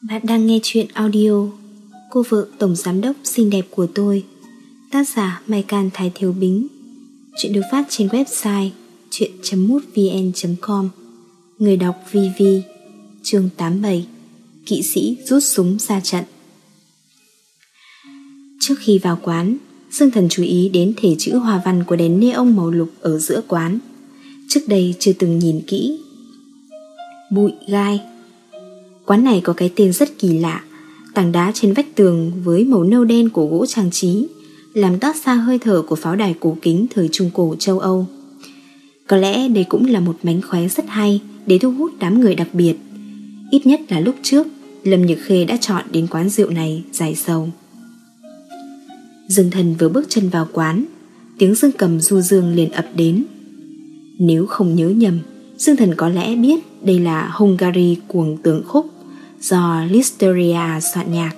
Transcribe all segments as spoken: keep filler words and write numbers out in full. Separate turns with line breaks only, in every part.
Bạn đang nghe chuyện audio Cô vợ tổng giám đốc xinh đẹp của tôi, tác giả Mai Can Thái Thiếu Bính. Chuyện được phát trên website chuyện chấm mútvn chấm com. Người đọc vê vê. Chương tám mươi bảy. Kỵ sĩ rút súng ra trận. Trước khi vào quán, Dương Thần chú ý đến thể chữ hoa văn của đèn neon màu lục ở giữa quán. Trước đây chưa từng nhìn kỹ. Bụi gai. Quán này có cái tên rất kỳ lạ. Tảng đá trên vách tường với màu nâu đen của gỗ trang trí làm toát ra hơi thở của pháo đài cổ kính thời Trung Cổ châu Âu. Có lẽ đây cũng là một mánh khóe rất hay để thu hút đám người đặc biệt. Ít nhất là lúc trước Lâm Nhược Khê đã chọn đến quán rượu này giải sầu. Dương Thần vừa bước chân vào quán, tiếng dương cầm du dương liền ập đến. Nếu không nhớ nhầm, Dương Thần có lẽ biết đây là Hungary cuồng tượng khúc do Listeria soạn nhạc.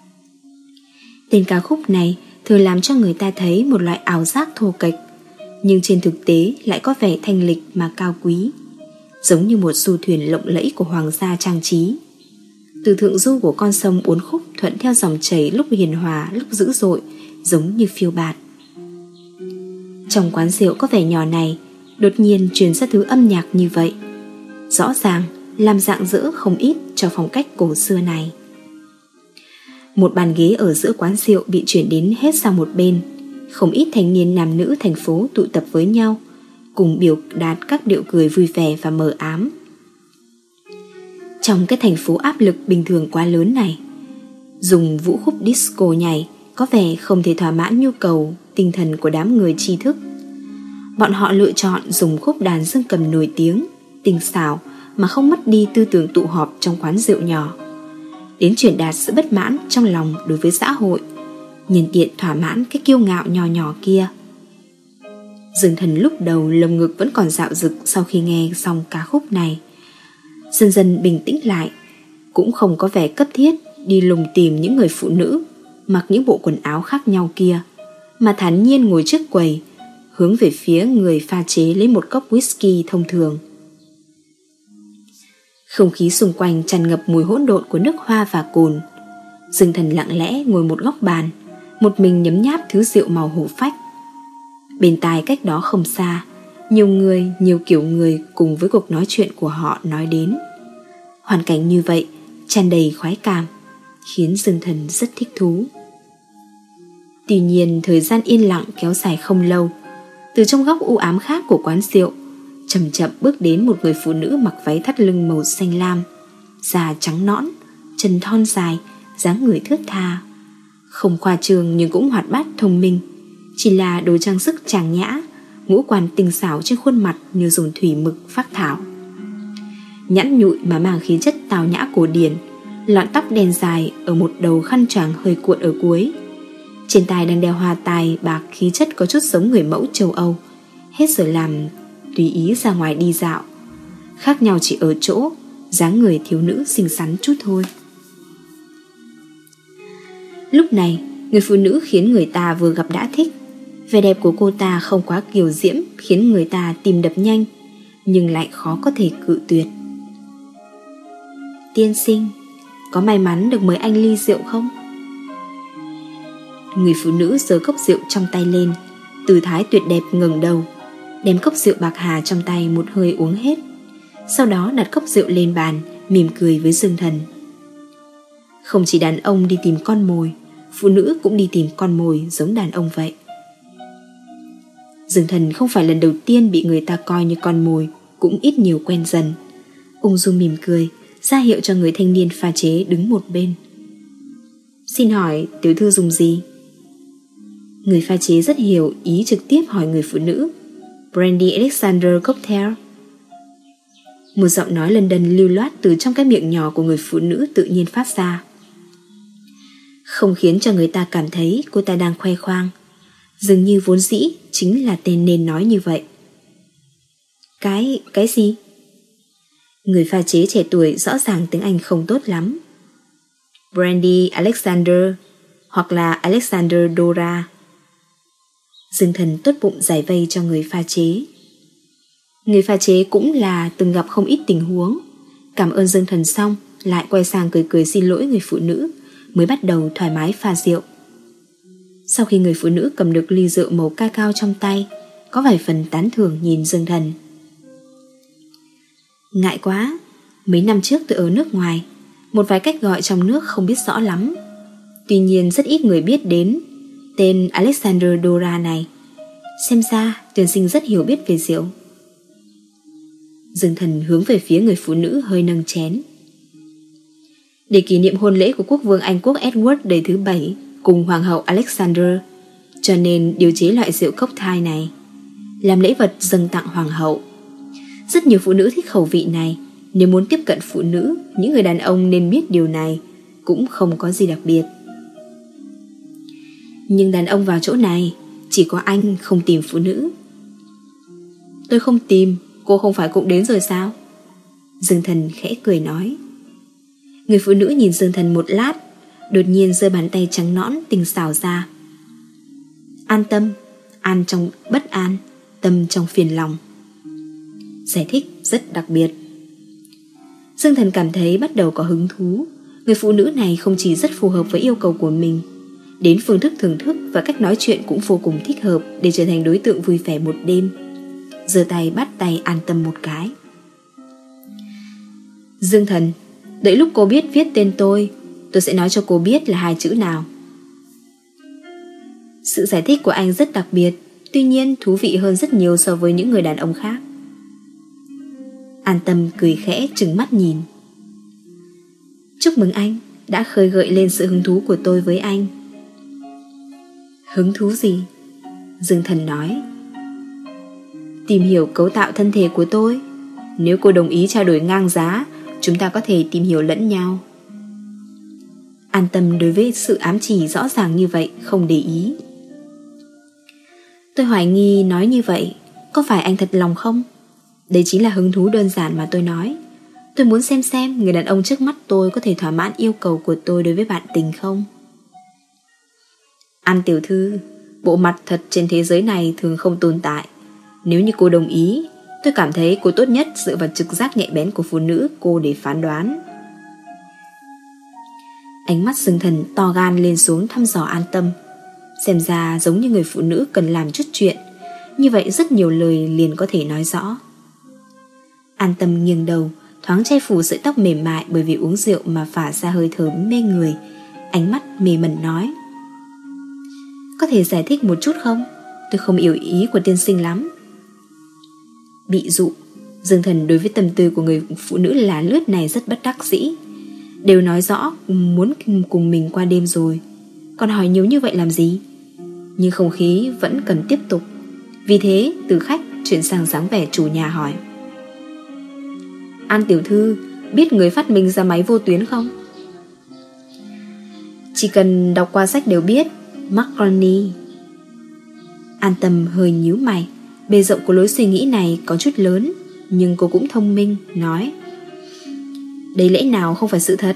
Tên ca khúc này thường làm cho người ta thấy một loại ảo giác thô kệch, nhưng trên thực tế lại có vẻ thanh lịch mà cao quý, giống như một du thuyền lộng lẫy của hoàng gia trang trí. Từ thượng du của con sông uốn khúc thuận theo dòng chảy, lúc hiền hòa lúc dữ dội, giống như phiêu bạt. Trong quán rượu có vẻ nhỏ này đột nhiên truyền ra thứ âm nhạc như vậy, rõ ràng làm rạng rỡ không ít cho phong cách cổ xưa này. Một bàn ghế ở giữa quán rượu bị chuyển đến hết sang một bên. Không ít thanh niên nam nữ thành phố tụ tập với nhau, cùng biểu đạt các điệu cười vui vẻ và mờ ám. Trong cái thành phố áp lực bình thường quá lớn này, dùng vũ khúc disco nhảy có vẻ không thể thỏa mãn nhu cầu tinh thần của đám người tri thức. Bọn họ lựa chọn dùng khúc đàn dương cầm nổi tiếng, tinh xảo mà không mất đi tư tưởng tụ họp trong quán rượu nhỏ, đến truyền đạt sự bất mãn trong lòng đối với xã hội, nhân tiện thỏa mãn cái kiêu ngạo nhỏ nhỏ kia. Dương Thần lúc đầu lồng ngực vẫn còn dạo dực sau khi nghe xong ca khúc này, dần dần bình tĩnh lại, cũng không có vẻ cấp thiết đi lùng tìm những người phụ nữ mặc những bộ quần áo khác nhau kia, mà thản nhiên ngồi trước quầy, hướng về phía người pha chế lấy một cốc whisky thông thường. Không khí xung quanh tràn ngập mùi hỗn độn của nước hoa và cồn. Dương Thần lặng lẽ ngồi một góc bàn, một mình nhấm nháp thứ rượu màu hổ phách. Bên tai cách đó không xa, nhiều người, nhiều kiểu người cùng với cuộc nói chuyện của họ nói đến. Hoàn cảnh như vậy tràn đầy khoái cảm, khiến Dương Thần rất thích thú. Tuy nhiên thời gian yên lặng kéo dài không lâu. Từ trong góc u ám khác của quán rượu chậm chậm bước đến một người phụ nữ mặc váy thắt lưng màu xanh lam, da trắng nõn, chân thon dài, dáng người thướt tha, không khoa trương nhưng cũng hoạt bát thông minh. Chỉ là đồ trang sức trang nhã, ngũ quan tinh xảo trên khuôn mặt như dùng thủy mực phác thảo, nhẵn nhụi mà mang khí chất tào nhã cổ điển. Lọn tóc đen dài ở một đầu khăn choàng hơi cuộn ở cuối, trên tai đang đeo hoa tai bạc, khí chất có chút giống người mẫu châu Âu, hết giờ làm tùy ý ra ngoài đi dạo. Khác nhau chỉ ở chỗ dáng người thiếu nữ xinh xắn chút thôi. Lúc này người phụ nữ khiến người ta vừa gặp đã thích. Vẻ đẹp của cô ta không quá kiều diễm, khiến người ta tim đập nhanh, nhưng lại khó có thể cự tuyệt. Tiên sinh, có may mắn được mời anh ly rượu không? Người phụ nữ giơ cốc rượu trong tay lên, tư thái tuyệt đẹp ngẩng đầu, đem cốc rượu bạc hà trong tay một hơi uống hết. Sau đó đặt cốc rượu lên bàn, mỉm cười với Dương Thần. Không chỉ đàn ông đi tìm con mồi, phụ nữ cũng đi tìm con mồi giống đàn ông vậy. Dương Thần không phải lần đầu tiên bị người ta coi như con mồi, cũng ít nhiều quen dần. Ung dung mỉm cười, ra hiệu cho người thanh niên pha chế đứng một bên. Xin hỏi tiểu thư dùng gì? Người pha chế rất hiểu ý, trực tiếp hỏi người phụ nữ. Brandy Alexander cocktail. Một giọng nói London lưu loát từ trong cái miệng nhỏ của người phụ nữ tự nhiên phát ra, không khiến cho người ta cảm thấy cô ta đang khoe khoang, dường như vốn dĩ chính là tên nên nói như vậy. Cái, cái gì? Người pha chế trẻ tuổi rõ ràng tiếng Anh không tốt lắm. Brandy Alexander hoặc là Alexander Dora. Dương Thần tốt bụng giải vây cho người pha chế. Người pha chế cũng là từng gặp không ít tình huống. Cảm ơn Dương Thần xong lại quay sang cười cười xin lỗi người phụ nữ, mới bắt đầu thoải mái pha rượu. Sau khi người phụ nữ cầm được ly rượu màu cacao trong tay, có vài phần tán thưởng nhìn Dương Thần. Ngại quá, mấy năm trước tôi ở nước ngoài, một vài cách gọi trong nước không biết rõ lắm. Tuy nhiên rất ít người biết đến tên Alexander Dora này. Xem ra tiên sinh rất hiểu biết về rượu. Dương Thần hướng về phía người phụ nữ hơi nâng chén. Để kỷ niệm hôn lễ của quốc vương Anh quốc Edward đời thứ bảy cùng hoàng hậu Alexander, cho nên điều chế loại rượu cocktail này làm lễ vật dâng tặng hoàng hậu. Rất nhiều phụ nữ thích khẩu vị này. Nếu muốn tiếp cận phụ nữ, những người đàn ông nên biết điều này, cũng không có gì đặc biệt. Nhưng đàn ông vào chỗ này, chỉ có anh không tìm phụ nữ. Tôi không tìm, cô không phải cũng đến rồi sao? Dương Thần khẽ cười nói. Người phụ nữ nhìn Dương Thần một lát, đột nhiên giơ bàn tay trắng nõn tinh xảo ra. An tâm, an trong bất an, tâm trong phiền lòng. Giải thích rất đặc biệt. Dương Thần cảm thấy bắt đầu có hứng thú. Người phụ nữ này không chỉ rất phù hợp với yêu cầu của mình, đến phương thức thưởng thức và cách nói chuyện cũng vô cùng thích hợp để trở thành đối tượng vui vẻ một đêm. Giơ tay bắt tay An Tâm một cái. Dương Thần, đợi lúc cô biết viết tên tôi, tôi sẽ nói cho cô biết là hai chữ nào. Sự giải thích của anh rất đặc biệt, tuy nhiên thú vị hơn rất nhiều so với những người đàn ông khác. An Tâm cười khẽ trừng mắt nhìn. Chúc mừng anh đã khơi gợi lên sự hứng thú của tôi với anh. Hứng thú gì? Dương Thần nói. Tìm hiểu cấu tạo thân thể của tôi. Nếu cô đồng ý trao đổi ngang giá, chúng ta có thể tìm hiểu lẫn nhau. An Tâm đối với sự ám chỉ rõ ràng như vậy không để ý. Tôi hoài nghi nói như vậy có phải anh thật lòng không? Đây chính là hứng thú đơn giản mà tôi nói. Tôi muốn xem xem người đàn ông trước mắt tôi có thể thỏa mãn yêu cầu của tôi đối với bạn tình không. An tiểu thư, bộ mặt thật trên thế giới này thường không tồn tại. Nếu như cô đồng ý, tôi cảm thấy cô tốt nhất dựa vào trực giác nhạy bén của phụ nữ cô để phán đoán. Ánh mắt Dương Thần to gan lên xuống thăm dò An Tâm. Xem ra giống như người phụ nữ cần làm chút chuyện, như vậy rất nhiều lời liền có thể nói rõ. An Tâm nghiêng đầu, thoáng che phủ sợi tóc mềm mại bởi vì uống rượu mà phả ra hơi thơm mê người. Ánh mắt mê mẩn nói. Có thể giải thích một chút không? Tôi không hiểu ý của tiên sinh lắm. Bị dụ, Dương Thần đối với tâm tư của người phụ nữ lá lướt này rất bất đắc dĩ. Đều nói rõ muốn cùng mình qua đêm rồi, còn hỏi nhiều như vậy làm gì? Nhưng không khí vẫn cần tiếp tục. Vì thế từ khách chuyển sang dáng vẻ chủ nhà hỏi. An tiểu thư biết người phát minh ra máy vô tuyến không? Chỉ cần đọc qua sách đều biết. Marconi. An Tâm hơi nhíu mày. Bề rộng của lối suy nghĩ này có chút lớn, nhưng cô cũng thông minh, nói. Đây lẽ nào không phải sự thật?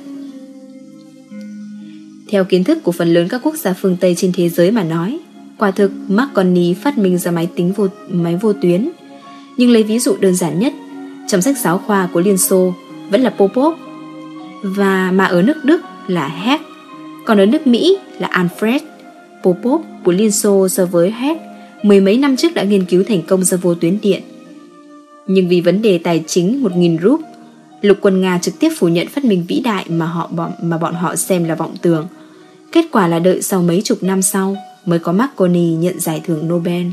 Theo kiến thức của phần lớn các quốc gia phương Tây trên thế giới mà nói, quả thực Marconi phát minh ra máy tính vô, máy vô tuyến. Nhưng lấy ví dụ đơn giản nhất, trong sách giáo khoa của Liên Xô vẫn là Popov, và mà ở nước Đức là Hertz, còn ở nước Mỹ là Alfred. Popov của Liên Xô so với Hertz mười mấy năm trước đã nghiên cứu thành công ra vô tuyến điện. Nhưng vì vấn đề tài chính một nghìn rúp, lục quân Nga trực tiếp phủ nhận phát minh vĩ đại mà họ bọn, mà bọn họ xem là vọng tưởng. Kết quả là đợi sau mấy chục năm sau mới có Marconi nhận giải thưởng Nobel.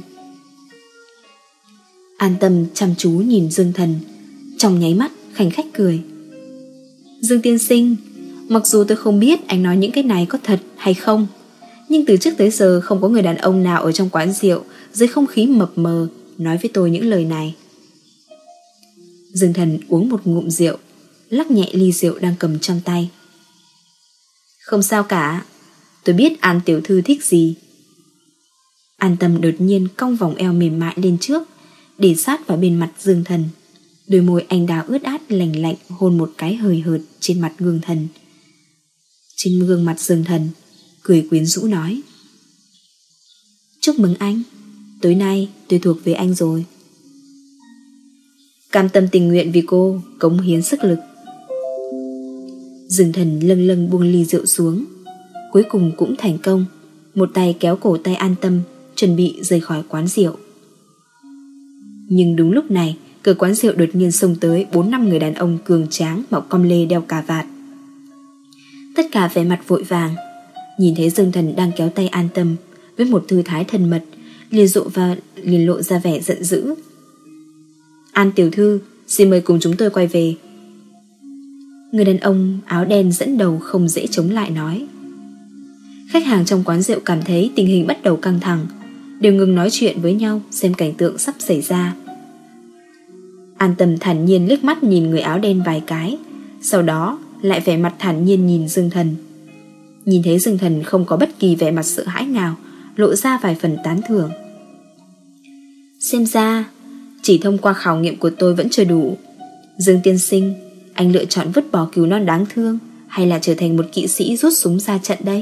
An Tâm chăm chú nhìn Dương Thần, trong nháy mắt khanh khách cười. Dương tiên sinh, mặc dù tôi không biết anh nói những cái này có thật hay không, nhưng từ trước tới giờ không có người đàn ông nào ở trong quán rượu dưới không khí mập mờ nói với tôi những lời này. Dương Thần uống một ngụm rượu, lắc nhẹ ly rượu đang cầm trong tay. Không sao cả, tôi biết An tiểu thư thích gì. An Tâm đột nhiên cong vòng eo mềm mại lên trước, để sát vào bên mặt Dương Thần. Đôi môi anh đào ướt át lành lạnh hôn một cái hời hợt trên mặt gương thần. Trên gương mặt Dương Thần cười quyến rũ nói. Chúc mừng anh, tối nay tôi thuộc về anh rồi. Cam tâm tình nguyện vì cô cống hiến sức lực. Dương Thần lâng lâng buông ly rượu xuống, cuối cùng cũng thành công, một tay kéo cổ tay An Tâm, chuẩn bị rời khỏi quán rượu. Nhưng đúng lúc này, cửa quán rượu đột nhiên xông tới bốn năm người đàn ông cường tráng mặc com lê đeo cà vạt. Tất cả vẻ mặt vội vàng, nhìn thấy Dương Thần đang kéo tay An Tâm với một thư thái thân mật, liền rộ và liền lộ ra vẻ giận dữ. An tiểu thư, xin mời cùng chúng tôi quay về. Người đàn ông áo đen dẫn đầu không dễ chống lại nói. Khách hàng trong quán rượu cảm thấy tình hình bắt đầu căng thẳng, đều ngừng nói chuyện với nhau xem cảnh tượng sắp xảy ra. An Tâm thản nhiên liếc mắt nhìn người áo đen vài cái, sau đó lại vẻ mặt thản nhiên nhìn Dương Thần. Nhìn thấy Dương Thần không có bất kỳ vẻ mặt sợ hãi nào, lộ ra vài phần tán thưởng. Xem ra chỉ thông qua khảo nghiệm của tôi vẫn chưa đủ. Dương tiên sinh, anh lựa chọn vứt bỏ cứu non đáng thương hay là trở thành một kỵ sĩ rút súng ra trận đây?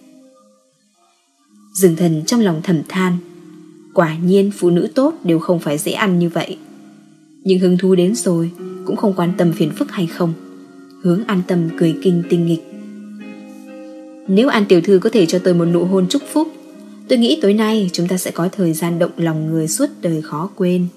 Dương Thần trong lòng thầm than, quả nhiên phụ nữ tốt đều không phải dễ ăn như vậy. Nhưng hứng thú đến rồi cũng không quan tâm phiền phức hay không. Hướng An Tâm cười kinh tinh nghịch. Nếu An tiểu thư có thể cho tôi một nụ hôn chúc phúc, tôi nghĩ tối nay chúng ta sẽ có thời gian động lòng người suốt đời khó quên.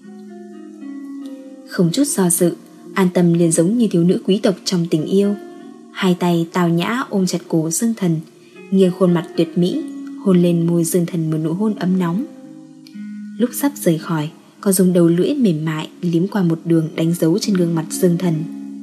Không chút do dự, An Tâm liền giống như thiếu nữ quý tộc trong tình yêu, hai tay tào nhã ôm chặt cổ Dương Thần, nghiêng khuôn mặt tuyệt mỹ hôn lên môi Dương Thần một nụ hôn ấm nóng. Lúc sắp rời khỏi, có dùng đầu lưỡi mềm mại liếm qua một đường đánh dấu trên gương mặt Dương Thần.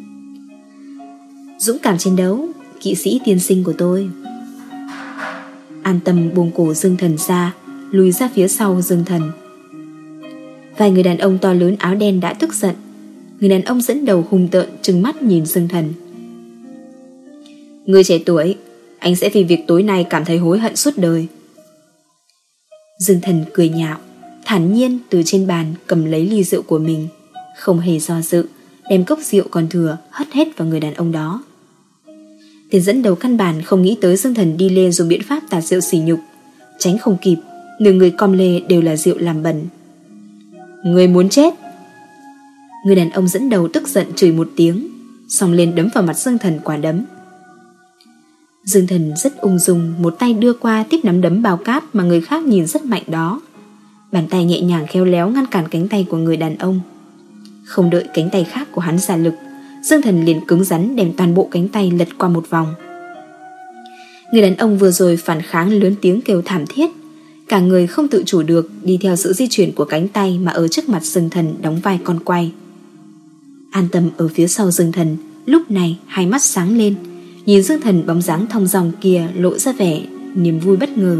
Dũng cảm chiến đấu, kỵ sĩ tiên sinh của tôi. An Tâm buông cổ Dương Thần ra, lùi ra phía sau Dương Thần. Vài người đàn ông to lớn áo đen đã tức giận. Người đàn ông dẫn đầu hung tợn trừng mắt nhìn Dương Thần. Người trẻ tuổi, anh sẽ vì việc tối nay cảm thấy hối hận suốt đời. Dương Thần cười nhạo, thản nhiên từ trên bàn cầm lấy ly rượu của mình, không hề do dự, đem cốc rượu còn thừa hất hết vào người đàn ông đó. Tiền dẫn đầu căn bản không nghĩ tới Dương Thần đi lên dùng biện pháp tạt rượu sỉ nhục, tránh không kịp, nửa người com lê đều là rượu làm bẩn. Người muốn chết! Người đàn ông dẫn đầu tức giận chửi một tiếng, xông lên đấm vào mặt Dương Thần quả đấm. Dương Thần rất ung dung, một tay đưa qua tiếp nắm đấm bao cát mà người khác nhìn rất mạnh đó. Bàn tay nhẹ nhàng khéo léo ngăn cản cánh tay của người đàn ông. Không đợi cánh tay khác của hắn ra lực, Dương Thần liền cứng rắn đem toàn bộ cánh tay lật qua một vòng. Người đàn ông vừa rồi phản kháng lớn tiếng kêu thảm thiết, cả người không tự chủ được đi theo sự di chuyển của cánh tay mà ở trước mặt Dương Thần đóng vai con quay. An Tâm ở phía sau Dương Thần lúc này hai mắt sáng lên, nhìn Dương Thần bóng dáng thong dong kia lộ ra vẻ niềm vui bất ngờ.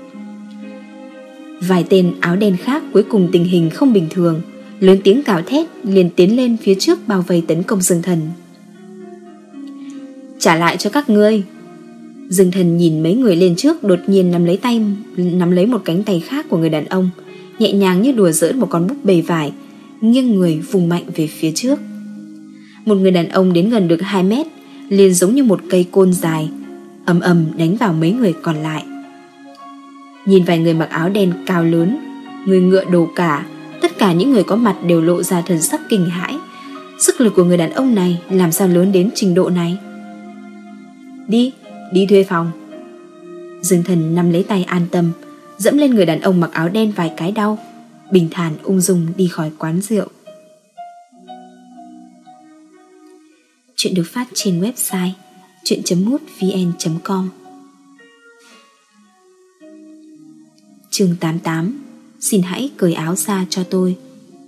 Vài tên áo đen khác cuối cùng tình hình không bình thường, lớn tiếng gào thét liền tiến lên phía trước bao vây tấn công Dương Thần. Trả lại cho các ngươi! Dương Thần nhìn mấy người lên trước đột nhiên nắm lấy tay nắm lấy một cánh tay khác của người đàn ông, nhẹ nhàng như đùa giỡn một con búp bê vải, nghiêng người vùng mạnh về phía trước. Một người đàn ông đến gần được hai mét, liền giống như một cây côn dài, ầm ầm đánh vào mấy người còn lại. Nhìn vài người mặc áo đen cao lớn, người ngựa đồ cả, tất cả những người có mặt đều lộ ra thần sắc kinh hãi. Sức lực của người đàn ông này làm sao lớn đến trình độ này? Đi, đi thuê phòng. Dương Thần nắm lấy tay An Tâm, dẫm lên người đàn ông mặc áo đen vài cái đau, bình thản ung dung đi khỏi quán rượu. Chuyện được phát trên website chuyện chấm mútvn chấm com. Chương tám mươi tám. Xin hãy cởi áo ra cho tôi.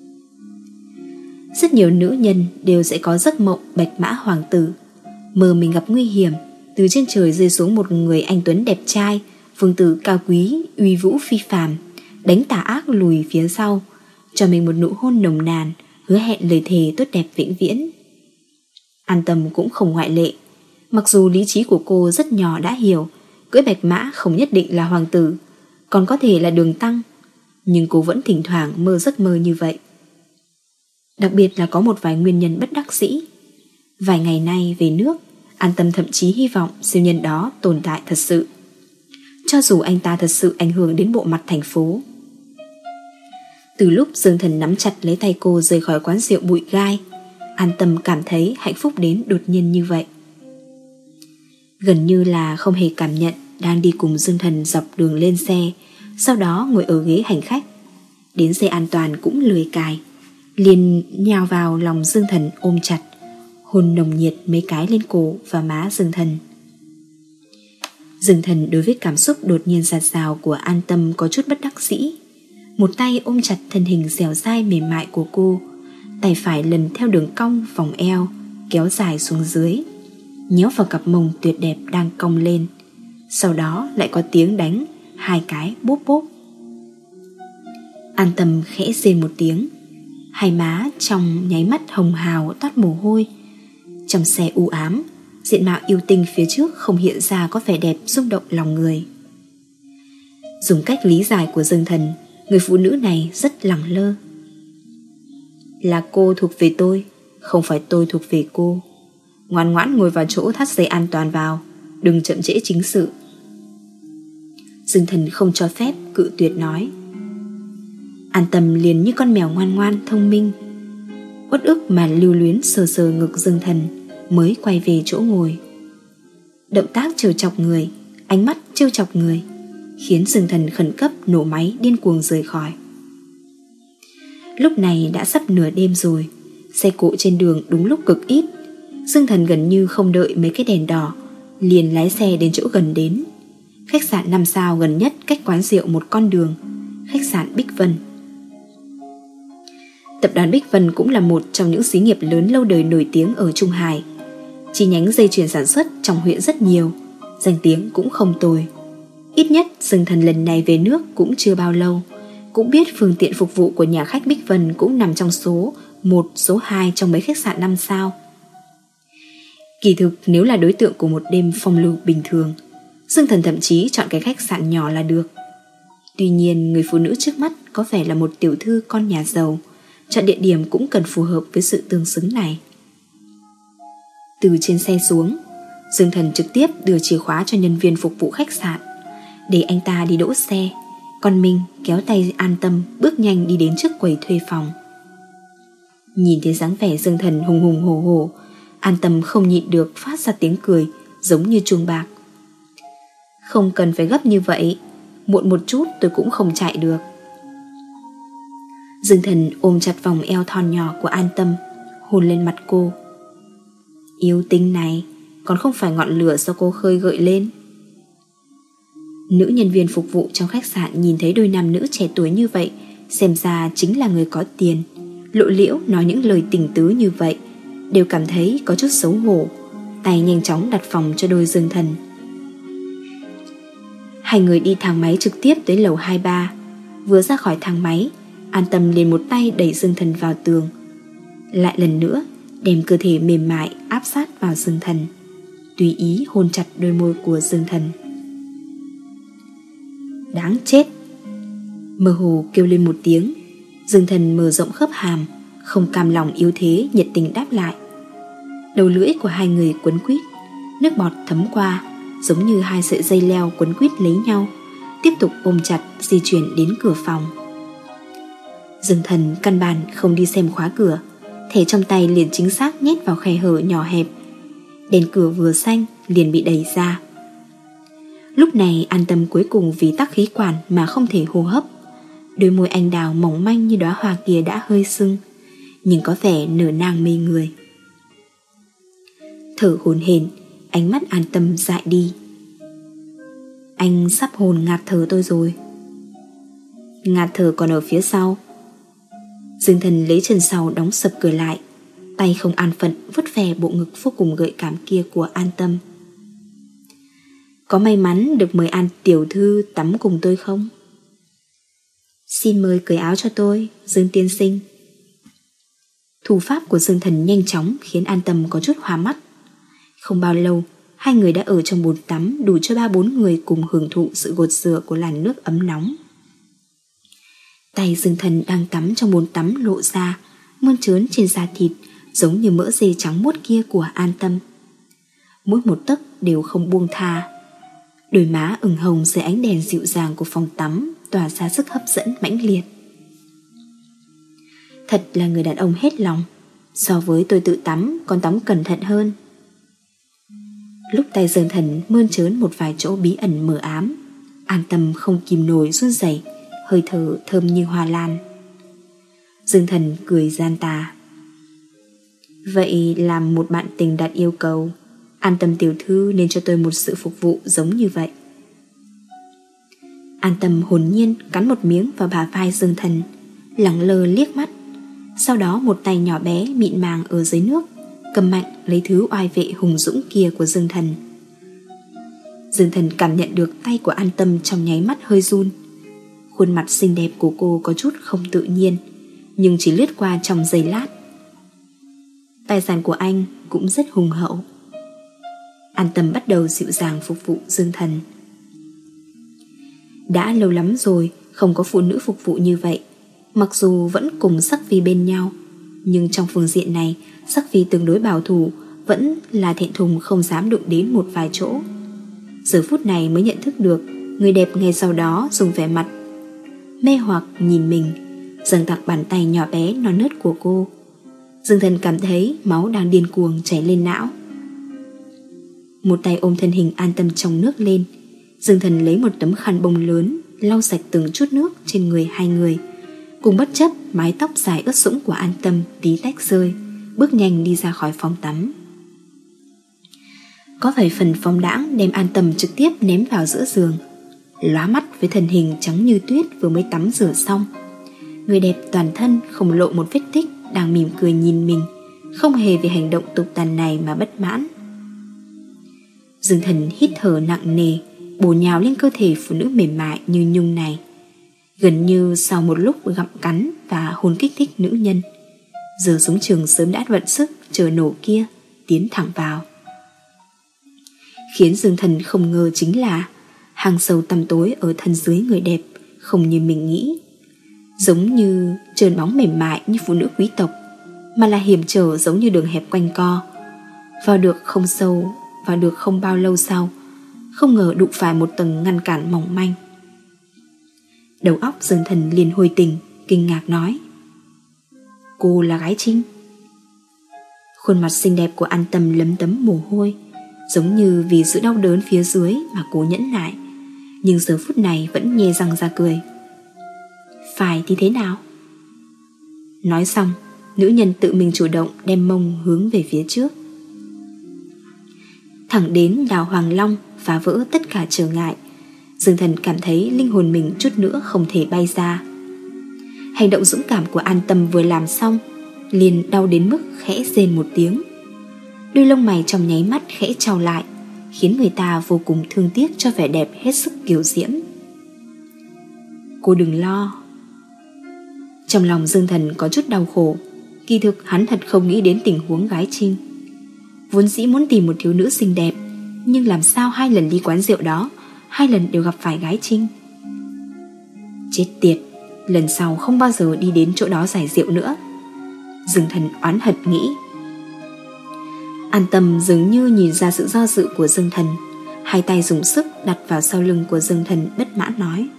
Rất nhiều nữ nhân đều sẽ có giấc mộng bạch mã hoàng tử, mơ mình gặp nguy hiểm, từ trên trời rơi xuống một người anh tuấn đẹp trai, vương tử cao quý, uy vũ phi phàm, đánh tà ác lùi phía sau, cho mình một nụ hôn nồng nàn, hứa hẹn lời thề tốt đẹp vĩnh viễn. An Tâm cũng không ngoại lệ. Mặc dù lý trí của cô rất nhỏ đã hiểu cưỡi bạch mã không nhất định là hoàng tử, còn có thể là đường tăng, nhưng cô vẫn thỉnh thoảng mơ giấc mơ như vậy. Đặc biệt là có một vài nguyên nhân bất đắc dĩ. Vài ngày nay về nước, An Tâm thậm chí hy vọng siêu nhân đó tồn tại thật sự, cho dù anh ta thật sự ảnh hưởng đến bộ mặt thành phố. Từ lúc Dương Thần nắm chặt lấy tay cô rời khỏi quán rượu bụi gai, An Tâm cảm thấy hạnh phúc đến đột nhiên như vậy. Gần như là không hề cảm nhận đang đi cùng Dương Thần dọc đường lên xe, sau đó ngồi ở ghế hành khách. Đến xe an toàn cũng lười cài, liền nhào vào lòng Dương Thần ôm chặt, hôn nồng nhiệt mấy cái lên cổ và má Dương Thần. Dương Thần đối với cảm xúc đột nhiên dạt dào của An Tâm có chút bất đắc dĩ. Một tay ôm chặt thân hình dẻo dai mềm mại của cô, tay phải lần theo đường cong vòng eo kéo dài xuống dưới, nhéo vào cặp mông tuyệt đẹp đang cong lên. Sau đó lại có tiếng đánh hai cái bốp bốp. An Tâm khẽ rên một tiếng, hai má trong nháy mắt hồng hào toát mồ hôi. Trong xe u ám, diện mạo yêu tinh phía trước không hiện ra có vẻ đẹp rung động lòng người. Dùng cách lý giải của Dương Thần, người phụ nữ này rất lẳng lơ. Là cô thuộc về tôi, không phải tôi thuộc về cô. Ngoan ngoãn ngồi vào chỗ thắt dây an toàn vào, đừng chậm trễ chính sự. Dương Thần không cho phép, cự tuyệt nói. An Tâm liền như con mèo ngoan ngoan thông minh, uất ức mà lưu luyến sờ sờ ngực Dương Thần, mới quay về chỗ ngồi. Động tác trêu chọc người, ánh mắt trêu chọc người, khiến Dương Thần khẩn cấp nổ máy điên cuồng rời khỏi. Lúc này đã sắp nửa đêm rồi, xe cộ trên đường đúng lúc cực ít. Dương Thần gần như không đợi mấy cái đèn đỏ, liền lái xe đến chỗ gần đến. Khách sạn năm sao gần nhất cách quán rượu một con đường, khách sạn Bích Vân. Tập đoàn Bích Vân cũng là một trong những xí nghiệp lớn lâu đời nổi tiếng ở Trung Hải. Chi nhánh dây chuyền sản xuất trong huyện rất nhiều, danh tiếng cũng không tồi. Ít nhất Dương Thần lần này về nước cũng chưa bao lâu, cũng biết phương tiện phục vụ của nhà khách Bích Vân cũng nằm trong số một, số hai trong mấy khách sạn năm sao. Kỳ thực nếu là đối tượng của một đêm phong lưu bình thường, Dương Thần thậm chí chọn cái khách sạn nhỏ là được. Tuy nhiên người phụ nữ trước mắt có vẻ là một tiểu thư con nhà giàu, chọn địa điểm cũng cần phù hợp với sự tương xứng này. Từ trên xe xuống, Dương Thần trực tiếp đưa chìa khóa cho nhân viên phục vụ khách sạn, để anh ta đi đỗ xe, còn mình kéo tay An Tâm bước nhanh đi đến trước quầy thuê phòng. Nhìn thấy dáng vẻ Dương Thần hùng hùng hổ hổ, An Tâm không nhịn được phát ra tiếng cười giống như chuông bạc. Không cần phải gấp như vậy, muộn một chút tôi cũng không chạy được. Dương Thần ôm chặt vòng eo thon nhỏ của An Tâm, hôn lên mặt cô. Yêu tinh này, còn không phải ngọn lửa do cô khơi gợi lên. Nữ nhân viên phục vụ trong khách sạn nhìn thấy đôi nam nữ trẻ tuổi như vậy, xem ra chính là người có tiền, lộ liễu nói những lời tình tứ như vậy, đều cảm thấy có chút xấu hổ, tay nhanh chóng đặt phòng cho đôi Dương Thần. Hai người đi thang máy trực tiếp tới lầu hai ba. Vừa ra khỏi thang máy, An Tâm liền một tay đẩy Dương Thần vào tường, lại lần nữa đem cơ thể mềm mại áp sát vào Dương Thần, tùy ý hôn chặt đôi môi của Dương Thần. Đáng chết! Mơ hồ kêu lên một tiếng. Dương Thần mở rộng khớp hàm, không cam lòng yếu thế nhiệt tình đáp lại. Đầu lưỡi của hai người quấn quýt, nước bọt thấm qua, giống như hai sợi dây leo quấn quýt lấy nhau, tiếp tục ôm chặt di chuyển đến cửa phòng. Dương Thần căn bản không đi xem khóa cửa, thẻ trong tay liền chính xác nhét vào khe hở nhỏ hẹp. Đèn cửa vừa xanh liền bị đẩy ra. Lúc này An Tâm cuối cùng vì tắc khí quản mà không thể hô hấp. Đôi môi anh đào mỏng manh như đóa hoa kia đã hơi sưng, nhưng có vẻ nở nang mê người. Thở hổn hển, ánh mắt An Tâm dại đi. Anh sắp hồn ngạt thở tôi rồi. Ngạt thở còn ở phía sau. Dương Thần lấy chân sau đóng sập cửa lại, tay không an phận vuốt ve bộ ngực vô cùng gợi cảm kia của An Tâm. Có may mắn được mời An tiểu thư tắm cùng tôi không? Xin mời cởi áo cho tôi, Dương tiên sinh. Thủ pháp của Dương Thần nhanh chóng khiến An Tâm có chút hoa mắt. Không bao lâu, hai người đã ở trong bồn tắm đủ cho ba bốn người cùng hưởng thụ sự gột rửa của làn nước ấm nóng. Tay Dương Thần đang tắm trong bồn tắm lộ ra, mơn trớn trên da thịt giống như mỡ dê trắng muốt kia của An Tâm. Mỗi một tấc đều không buông tha. Đôi má ửng hồng dưới ánh đèn dịu dàng của phòng tắm tỏa ra sức hấp dẫn mãnh liệt. Thật là người đàn ông hết lòng, so với tôi tự tắm còn tắm cẩn thận hơn. Lúc tay Dương Thần mơn trớn một vài chỗ bí ẩn mờ ám, An Tâm không kìm nổi run rẩy, hơi thở thơm như hoa lan. Dương Thần cười gian tà. Vậy làm một bạn tình đặt yêu cầu, An Tâm tiểu thư nên cho tôi một sự phục vụ giống như vậy. An Tâm hồn nhiên cắn một miếng vào bả vai Dương Thần, lẳng lơ liếc mắt. Sau đó một tay nhỏ bé mịn màng ở dưới nước cầm mạnh lấy thứ oai vệ hùng dũng kia của Dương Thần. Dương Thần cảm nhận được tay của An Tâm trong nháy mắt hơi run. Khuôn mặt xinh đẹp của cô có chút không tự nhiên, nhưng chỉ lướt qua trong giây lát. Tài sản của anh cũng rất hùng hậu. An Tâm bắt đầu dịu dàng phục vụ Dương Thần. Đã lâu lắm rồi không có phụ nữ phục vụ như vậy. Mặc dù vẫn cùng Sắc Phi bên nhau, nhưng trong phương diện này Sắc Phi tương đối bảo thủ, vẫn là thẹn thùng không dám đụng đến một vài chỗ. Giờ phút này mới nhận thức được người đẹp ngay sau đó dùng vẻ mặt mê hoặc nhìn mình, dâng tặng bàn tay nhỏ bé non nớt của cô. Dương Thần cảm thấy máu đang điên cuồng chảy lên não. Một tay ôm thân hình An Tâm trong nước lên, Dương Thần lấy một tấm khăn bông lớn lau sạch từng chút nước trên người hai người, cùng bất chấp mái tóc dài ướt sũng của An Tâm tí tách rơi, bước nhanh đi ra khỏi phòng tắm. Có vài phần phóng đãng đem An Tâm trực tiếp ném vào giữa giường, lóa mắt với thân hình trắng như tuyết vừa mới tắm rửa xong. Người đẹp toàn thân không lộ một vết tích đang mỉm cười nhìn mình, không hề vì hành động tục tằn này mà bất mãn. Dương Thần hít thở nặng nề, bổ nhào lên cơ thể phụ nữ mềm mại như nhung này. Gần như sau một lúc gặm cắn và hôn kích thích nữ nhân, giờ súng trường sớm đã vận sức chờ nổ kia tiến thẳng vào. Khiến Dương Thần không ngờ chính là hàng sâu tăm tối ở thân dưới người đẹp không như mình nghĩ, giống như trơn bóng mềm mại như phụ nữ quý tộc, mà là hiểm trở giống như đường hẹp quanh co. Vào được không sâu, vào được không bao lâu sau, không ngờ đụng phải một tầng ngăn cản mỏng manh. Đầu óc Dương Thần liền hồi tỉnh, kinh ngạc nói: cô là gái Trinh. Khuôn mặt xinh đẹp của An Tâm lấm tấm mồ hôi, giống như vì sự đau đớn phía dưới mà cố nhẫn nại, nhưng giờ phút này vẫn nhe răng ra cười. Phải thì thế nào? Nói xong, nữ nhân tự mình chủ động đem mông hướng về phía trước, thẳng đến đào Hoàng Long, phá vỡ tất cả trở ngại. Dương Thần cảm thấy linh hồn mình chút nữa không thể bay ra. Hành động dũng cảm của An Tâm vừa làm xong, liền đau đến mức khẽ rên một tiếng. Đôi lông mày trong nháy mắt khẽ trao lại, khiến người ta vô cùng thương tiếc cho vẻ đẹp hết sức kiều diễm. Cô đừng lo. Trong lòng Dương Thần có chút đau khổ. Kỳ thực hắn thật không nghĩ đến tình huống gái Trinh. Vốn dĩ muốn tìm một thiếu nữ xinh đẹp, nhưng làm sao hai lần đi quán rượu đó, hai lần đều gặp phải gái Trinh. Chết tiệt, lần sau không bao giờ đi đến chỗ đó giải rượu nữa, Dương Thần oán hận nghĩ. An Tâm dường như nhìn ra sự do dự của Dương Thần, hai tay dùng sức đặt vào sau lưng của Dương Thần, bất mãn nói: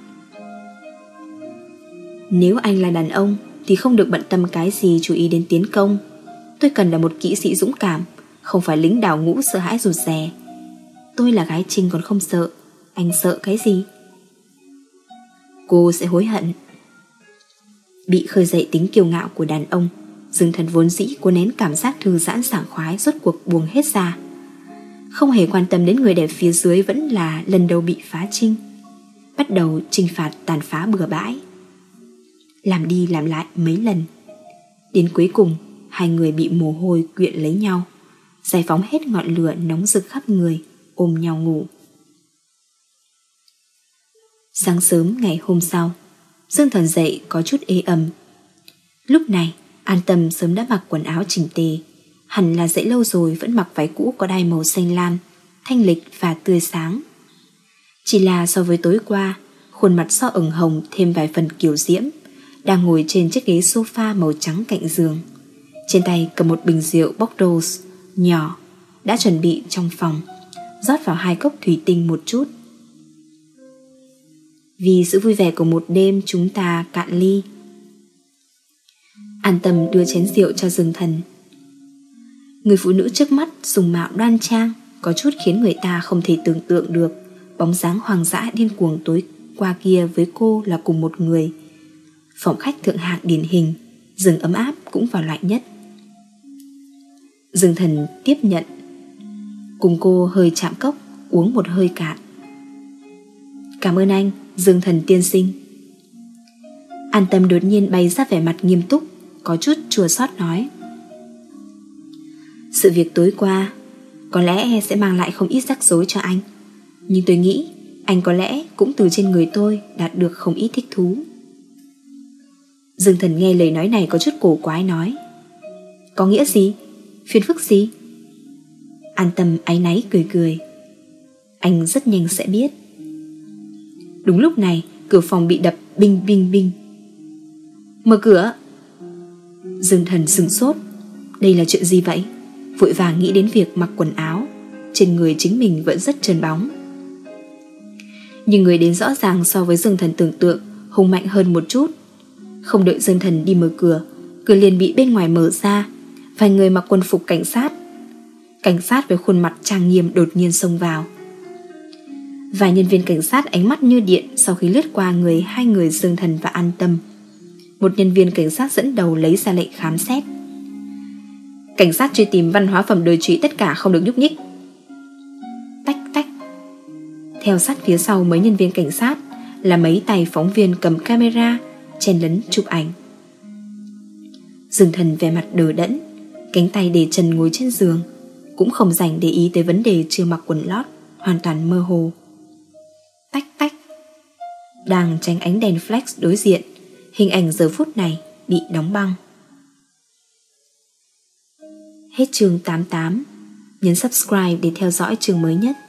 nếu anh là đàn ông thì không được bận tâm cái gì chú ý đến tiến công. Tôi cần là một kỹ sĩ dũng cảm, không phải lính đào ngũ sợ hãi rụt rè. Tôi là gái Trinh còn không sợ, anh sợ cái gì? Cô sẽ hối hận. Bị khơi dậy tính kiêu ngạo của đàn ông, Dương Thần vốn dĩ cố nén cảm giác thư giãn sảng khoái rốt cuộc buông hết ra, không hề quan tâm đến người đẹp phía dưới vẫn là lần đầu bị phá trinh, bắt đầu trinh phạt tàn phá bừa bãi, làm đi làm lại mấy lần. Đến cuối cùng hai người bị mồ hôi quyện lấy nhau, giải phóng hết ngọn lửa nóng rực khắp người, ôm nhau ngủ. Sáng sớm ngày hôm sau, Dương Thần dậy có chút ê ẩm. Lúc này An Tâm sớm đã mặc quần áo chỉnh tề, hẳn là dậy lâu rồi vẫn mặc váy cũ có đai màu xanh lam, thanh lịch và tươi sáng. Chỉ là so với tối qua, khuôn mặt so ửng hồng thêm vài phần kiều diễm, đang ngồi trên chiếc ghế sofa màu trắng cạnh giường, trên tay cầm một bình rượu Bordeaux nhỏ đã chuẩn bị trong phòng, rót vào hai cốc thủy tinh một chút. Vì sự vui vẻ của một đêm chúng ta cạn ly. An Tâm đưa chén rượu cho Dương Thần. Người phụ nữ trước mắt dùng mạo đoan trang, có chút khiến người ta không thể tưởng tượng được bóng dáng hoang dã điên cuồng tối qua kia với cô là cùng một người. Phòng khách thượng hạng điển hình, giường ấm áp cũng vào loại nhất. Dương Thần tiếp nhận, cùng cô hơi chạm cốc, uống một hơi cạn. Cảm ơn anh, Dương Thần tiên sinh. An Tâm đột nhiên bày ra vẻ mặt nghiêm túc, có chút chua xót nói: sự việc tối qua có lẽ sẽ mang lại không ít rắc rối cho anh, nhưng tôi nghĩ anh có lẽ cũng từ trên người tôi đạt được không ít thích thú. Dương Thần nghe lời nói này có chút cổ quái nói: có nghĩa gì? Phiền phức gì? An Tâm áy náy cười cười: anh rất nhanh sẽ biết. Đúng lúc này cửa phòng bị đập binh binh binh. Mở cửa. Dương Thần sửng sốt, đây là chuyện gì vậy? Vội vàng nghĩ đến việc mặc quần áo, trên người chính mình vẫn rất trơn bóng. Nhưng người đến rõ ràng so với Dương Thần tưởng tượng hùng mạnh hơn một chút. Không đợi Dương Thần đi mở cửa, cửa liền bị bên ngoài mở ra. Vài người mặc quân phục cảnh sát, cảnh sát với khuôn mặt trang nghiêm đột nhiên xông vào. Vài nhân viên cảnh sát ánh mắt như điện sau khi lướt qua người hai người Dương Thần và An Tâm. Một nhân viên cảnh sát dẫn đầu lấy ra lệnh khám xét. Cảnh sát truy tìm văn hóa phẩm đồi trụy tất cả không được nhúc nhích. Tách tách. Theo sát phía sau mấy nhân viên cảnh sát là mấy tay phóng viên cầm camera chen lấn chụp ảnh. Dương Thần vẻ mặt đờ đẫn, cánh tay để trần ngồi trên giường, cũng không dành để ý tới vấn đề chưa mặc quần lót, hoàn toàn mơ hồ. Tách tách. Đang tránh ánh đèn flash đối diện, hình ảnh giờ phút này bị đóng băng. Hết chương tám mươi tám. Nhấn subscribe để theo dõi chương mới nhất.